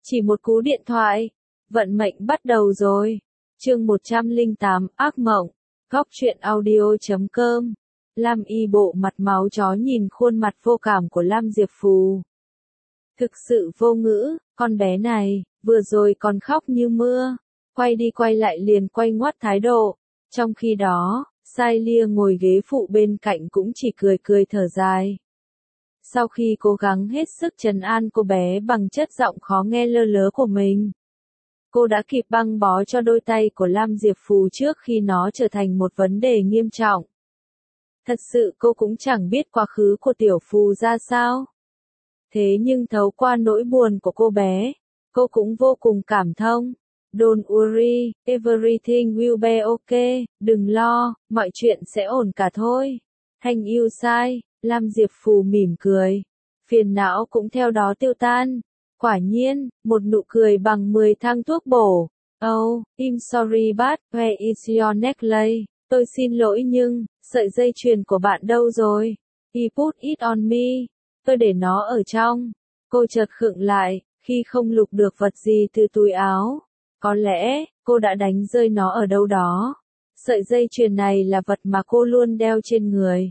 Chỉ một cú điện thoại, vận mệnh bắt đầu rồi. Chương 108, ác mộng. Góc truyện audio.com. Lam Y bộ mặt máu chó nhìn khuôn mặt vô cảm của Lam Diệp Phù. Thực sự vô ngữ, con bé này, vừa rồi còn khóc như mưa, quay đi quay lại liền quay ngoắt thái độ. Trong khi đó, Sai Lia ngồi ghế phụ bên cạnh cũng chỉ cười cười thở dài. Sau khi cố gắng hết sức trấn an cô bé bằng chất giọng khó nghe lơ lớ của mình, cô đã kịp băng bó cho đôi tay của Lam Diệp Phù trước khi nó trở thành một vấn đề nghiêm trọng. Thật sự cô cũng chẳng biết quá khứ của tiểu Phù ra sao. Thế nhưng thấu qua nỗi buồn của cô bé, cô cũng vô cùng cảm thông. Don't worry, everything will be okay, đừng lo, mọi chuyện sẽ ổn cả thôi. Thanh yêu sai, Lam Diệp Phù mỉm cười. Phiền não cũng theo đó tiêu tan. Quả nhiên, một nụ cười bằng 10 thang thuốc bổ. Oh, I'm sorry but, where is your necklace? Tôi xin lỗi nhưng, sợi dây chuyền của bạn đâu rồi? He put it on me. Tôi để nó ở trong. Cô chợt khựng lại, khi không lục được vật gì từ túi áo. Có lẽ, cô đã đánh rơi nó ở đâu đó. Sợi dây chuyền này là vật mà cô luôn đeo trên người.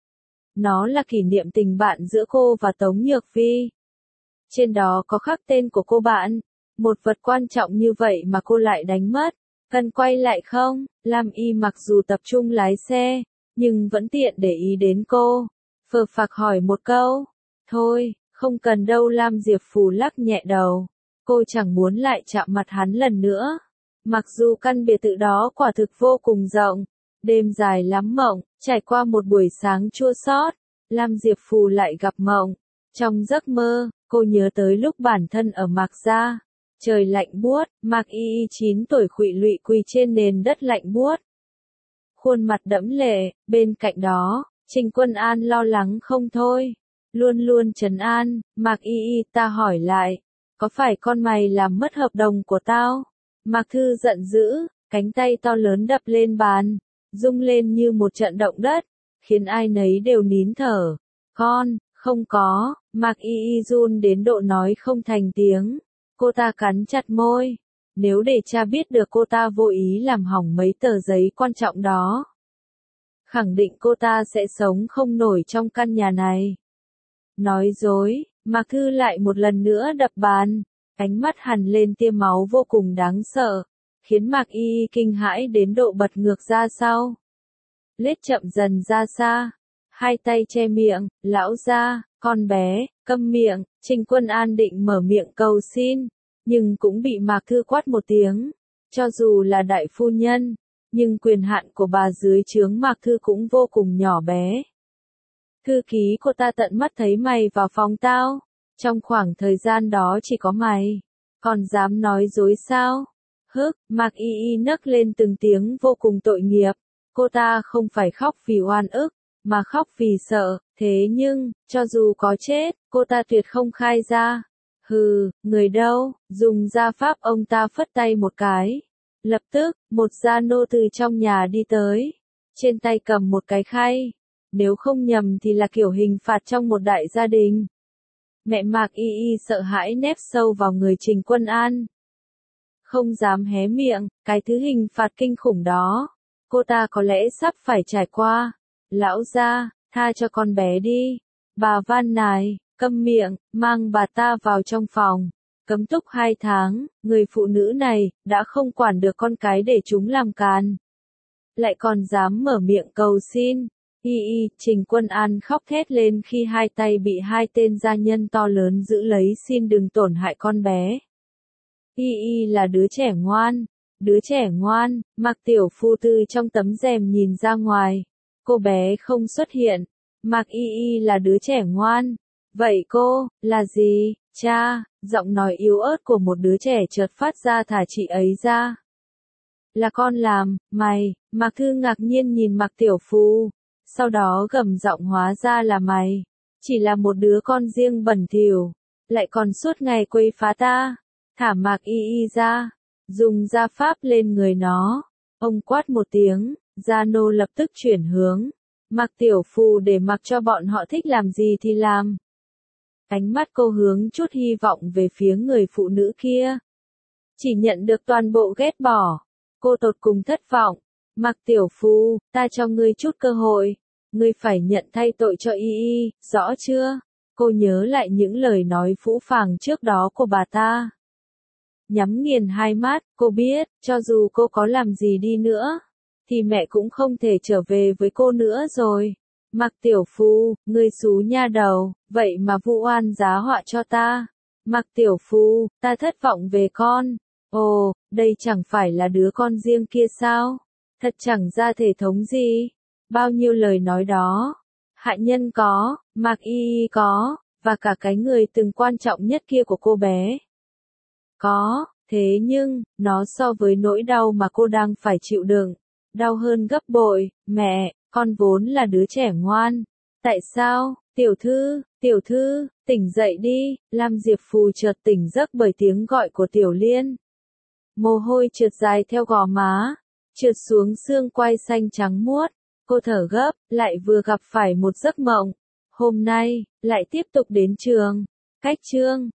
Nó là kỷ niệm tình bạn giữa cô và Tống Nhược Vi. Trên đó có khắc tên của cô bạn. Một vật quan trọng như vậy mà cô lại đánh mất. Cần quay lại không? Lam Y mặc dù tập trung lái xe, nhưng vẫn tiện để ý đến cô. Phờ phạc hỏi một câu. Thôi, không cần đâu. Lam Diệp Phù lắc nhẹ đầu. Cô chẳng muốn lại chạm mặt hắn lần nữa. Mặc dù căn biệt thự đó quả thực vô cùng rộng, đêm dài lắm mộng, trải qua một buổi sáng chua xót, Lam Diệp Phù lại gặp mộng. Trong giấc mơ, cô nhớ tới lúc bản thân ở Mạc Gia. Trời lạnh buốt, Mạc Y 9 tuổi khuỵu lụy quỳ trên nền đất lạnh buốt. Khuôn mặt đẫm lệ, bên cạnh đó, Trình Quân An lo lắng không thôi. Luôn luôn trấn an, Mạc Y ta hỏi lại, có phải con mày làm mất hợp đồng của tao? Mạc Thư giận dữ, cánh tay to lớn đập lên bàn, rung lên như một trận động đất, khiến ai nấy đều nín thở. Con, không có, Mạc Y run đến độ nói không thành tiếng. Cô ta cắn chặt môi. Nếu để cha biết được cô ta vô ý làm hỏng mấy tờ giấy quan trọng đó, khẳng định cô ta sẽ sống không nổi trong căn nhà này. Nói dối, Mạc Thư lại một lần nữa đập bàn. Ánh mắt hằn lên tia máu vô cùng đáng sợ, khiến Mạc Y kinh hãi đến độ bật ngược ra sau. Lết chậm dần ra xa, hai tay che miệng, lão gia, con bé, câm miệng. Trình Quân An định mở miệng cầu xin, nhưng cũng bị Mạc Thư quát một tiếng. Cho dù là đại phu nhân, nhưng quyền hạn của bà dưới trướng Mạc Thư cũng vô cùng nhỏ bé. Thư ký cô ta tận mắt thấy mày vào phòng tao. Trong khoảng thời gian đó chỉ có mày. Còn dám nói dối sao? Hức, Mạc Y nấc lên từng tiếng vô cùng tội nghiệp. Cô ta không phải khóc vì oan ức, mà khóc vì sợ. Thế nhưng, cho dù có chết, cô ta tuyệt không khai ra. Hừ, người đâu? Dùng gia pháp ông ta phất tay một cái. Lập tức, một gia nô từ trong nhà đi tới. Trên tay cầm một cái khay. Nếu không nhầm thì là kiểu hình phạt trong một đại gia đình. Mẹ Mạc Y sợ hãi nép sâu vào người Trình Quân An. Không dám hé miệng, cái thứ hình phạt kinh khủng đó. Cô ta có lẽ sắp phải trải qua. Lão gia, tha cho con bé đi. Bà van nài, câm miệng, mang bà ta vào trong phòng. Cấm túc 2 tháng, người phụ nữ này, đã không quản được con cái để chúng làm càn. Lại còn dám mở miệng cầu xin. Trình Quân An khóc thét lên khi hai tay bị hai tên gia nhân to lớn giữ lấy xin đừng tổn hại con bé. Là đứa trẻ ngoan, Mạc Tiểu Phu từ trong tấm rèm nhìn ra ngoài. Cô bé không xuất hiện. Mạc là đứa trẻ ngoan. Vậy cô, là gì? Cha, giọng nói yếu ớt của một đứa trẻ chợt phát ra thả chị ấy ra. Là con làm, mày. Mạc Thư ngạc nhiên nhìn Mạc Tiểu Phu. Sau đó gầm giọng hóa ra là mày. Chỉ là một đứa con riêng bẩn thỉu, lại còn suốt ngày quấy phá ta. Thả Mạc Y ra, dùng gia pháp lên người nó. Ông quát một tiếng, gia nô lập tức chuyển hướng. Mạc Tiểu Phù để mặc cho bọn họ thích làm gì thì làm. Ánh mắt cô hướng chút hy vọng về phía người phụ nữ kia. Chỉ nhận được toàn bộ ghét bỏ. Cô tột cùng thất vọng. Mạc tiểu phu, ta cho ngươi chút cơ hội. Ngươi phải nhận thay tội cho y, rõ chưa? Cô nhớ lại những lời nói phũ phàng trước đó của bà ta. Nhắm nghiền hai mắt, cô biết, cho dù cô có làm gì đi nữa, thì mẹ cũng không thể trở về với cô nữa rồi. Mạc tiểu phu, ngươi xú nha đầu, vậy mà vu oan giá họa cho ta. Mạc tiểu phu, ta thất vọng về con. Ồ, đây chẳng phải là đứa con riêng kia sao? Thật chẳng ra thể thống gì. Bao nhiêu lời nói đó. Hạ nhân có, Mạc y có, và cả cái người từng quan trọng nhất kia của cô bé. Có, thế nhưng, nó so với nỗi đau mà cô đang phải chịu đựng, đau hơn gấp bội. Mẹ, con vốn là đứa trẻ ngoan. Tại sao, tiểu thư, tỉnh dậy đi. Lam Diệp Phù chợt tỉnh giấc bởi tiếng gọi của Tiểu Liên. Mồ hôi trượt dài theo gò má, trượt xuống xương quai xanh trắng muốt. Cô thở gấp, lại vừa gặp phải một giấc mộng. Hôm nay, lại tiếp tục đến trường. Cách chương